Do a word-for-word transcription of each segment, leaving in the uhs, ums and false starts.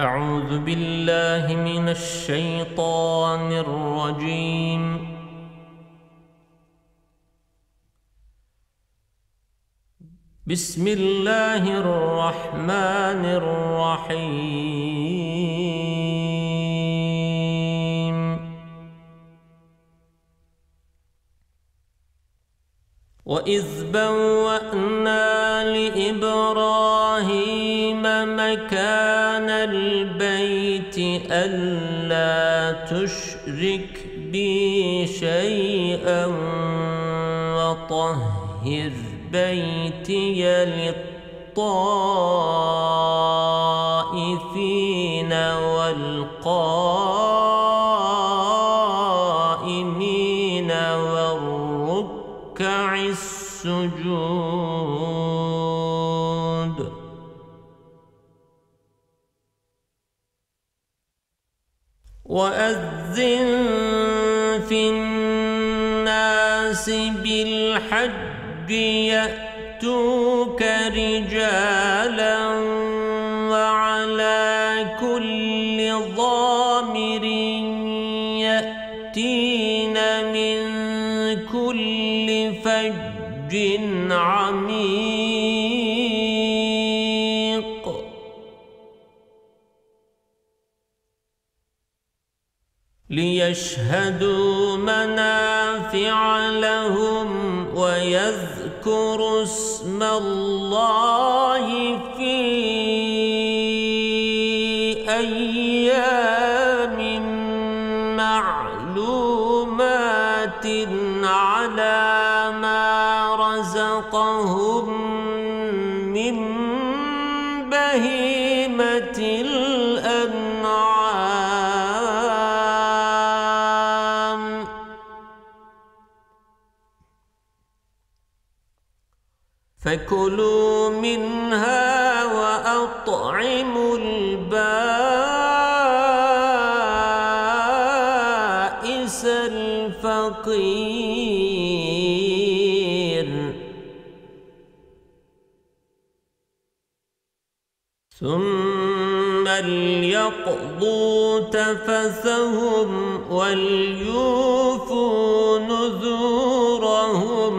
أعوذ بالله من الشيطان الرجيم. بسم الله الرحمن الرحيم. وإذ بوأنا لإبراهيم مكان البيت ألا تشرك بي شيئا وطهر بيتي للطائفين والقائمين والركع السجود. وأذن في الناس بالحج يأتوك رجالا وعلى كل ضامر يأتين من كل فج عميق. ليشهدوا منافع لهم ويذكروا اسم الله في أيام معلومات على ما رزقهم من بهيمة الأنعام. فكلوا منها وأطعموا البائس الفقير. ثم ليقضوا تفثهم وليوفوا نذورهم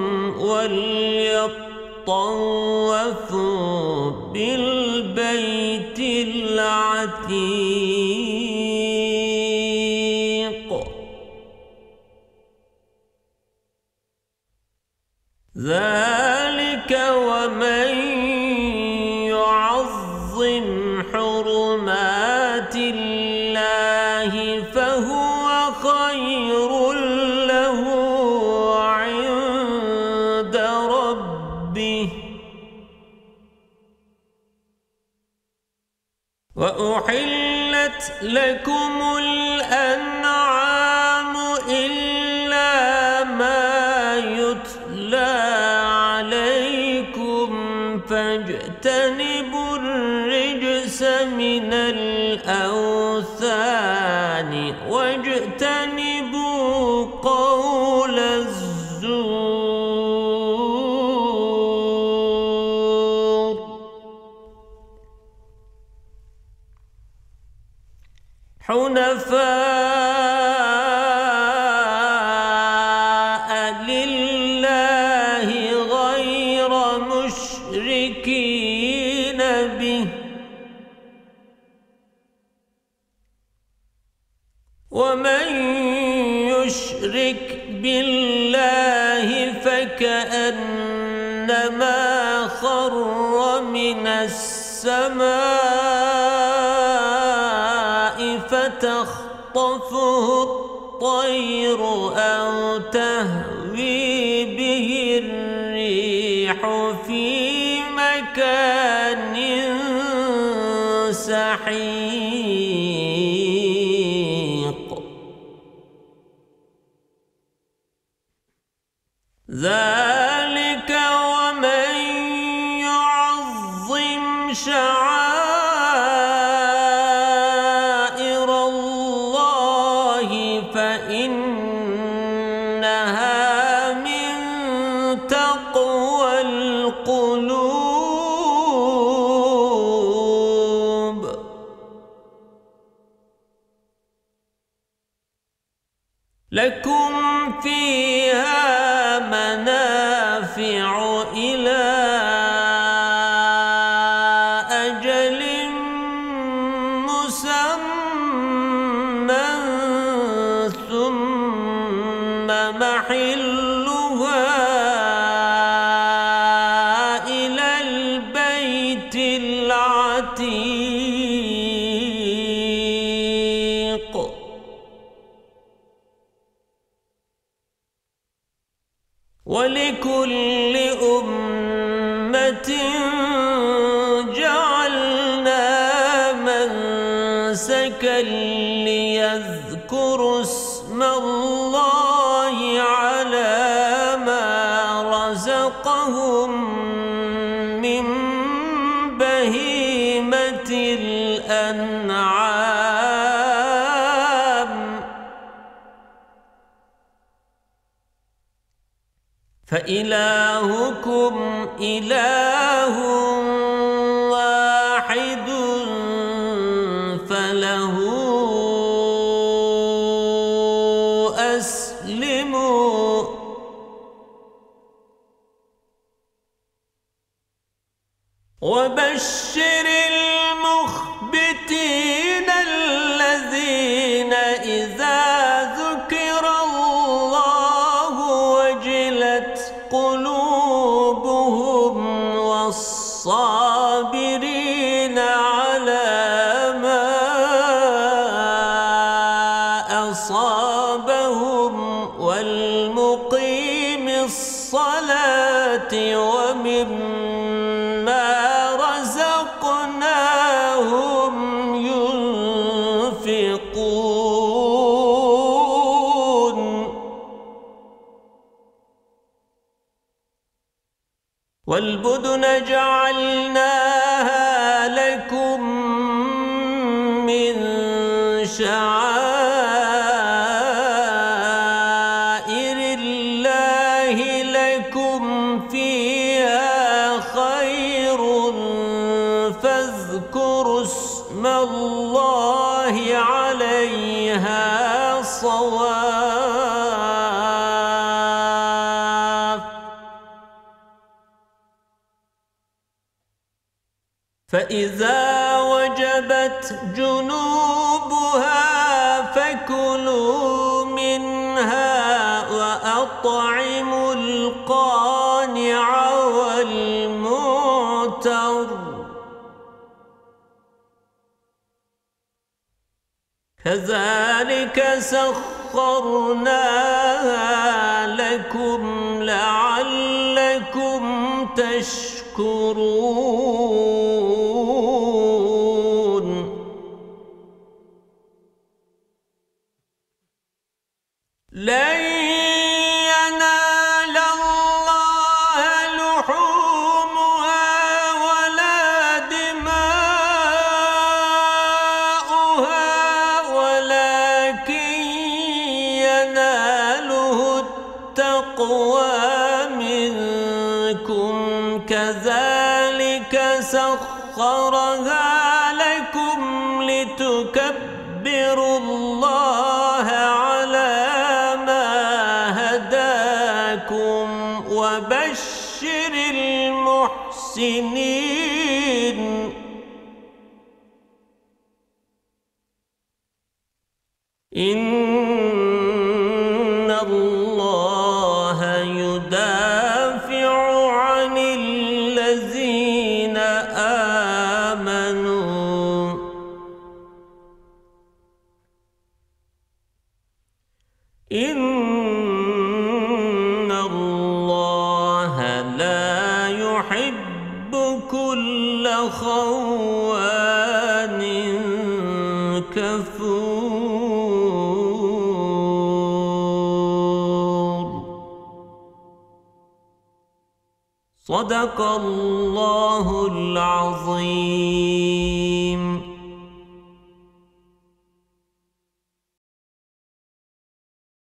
وليطوفوا بالبيت العتيق. ذلك ومن يعظم حرمات الله فهو خير له عند ربه. وأحلت لكم الأنعام إلا ما يتلى عليكم فاجتنبوا الرجس من الأوثان واجتنبوا قول الزور. حنفاء لله غير مشركين به. ومن يشرك بالله فكأنما خر من السماء فتخطفه الطير أو تهوي به الريح في مكان سحيق. ذلك ومن يعظم شعائر الله فإنها من تقوى القلوب. لكم فيها منافع إلى أجل مسمى ثم محلها إلى البيت العتيق. ولكل أمة جعلنا منسكا ليذكروا اسم الله على ما رزقهم من بهيمة الأنعام. فإلهكم إله واحد فله أسلموا. وبشر المخبتين الذين إذا ذكر الله وجلت قلوبهم والصابرين على ما أصابهم والمقيم الصلاة ومما رزقناهم ينفقون. والبدن جعلناها لكم من شعائر الله لكم فيها خير فاذكروا اسم الله عليها صواف. فإذا وجبت جنوبها فكلوا منها وأطعموا القانع والمعتر. كذلك سخرناها لكم لعلكم تشكرون. لن ينال الله لحومها ولا دماؤها ولكن يناله التقوى منكم. كذلك سخرها لكم لتكبروا الله على ما هداكم وبشر المحسنين. إن الله يدافع عن الذين آمنوا إن الله لا يحب كل خوان كفور. صدق الله العظيم.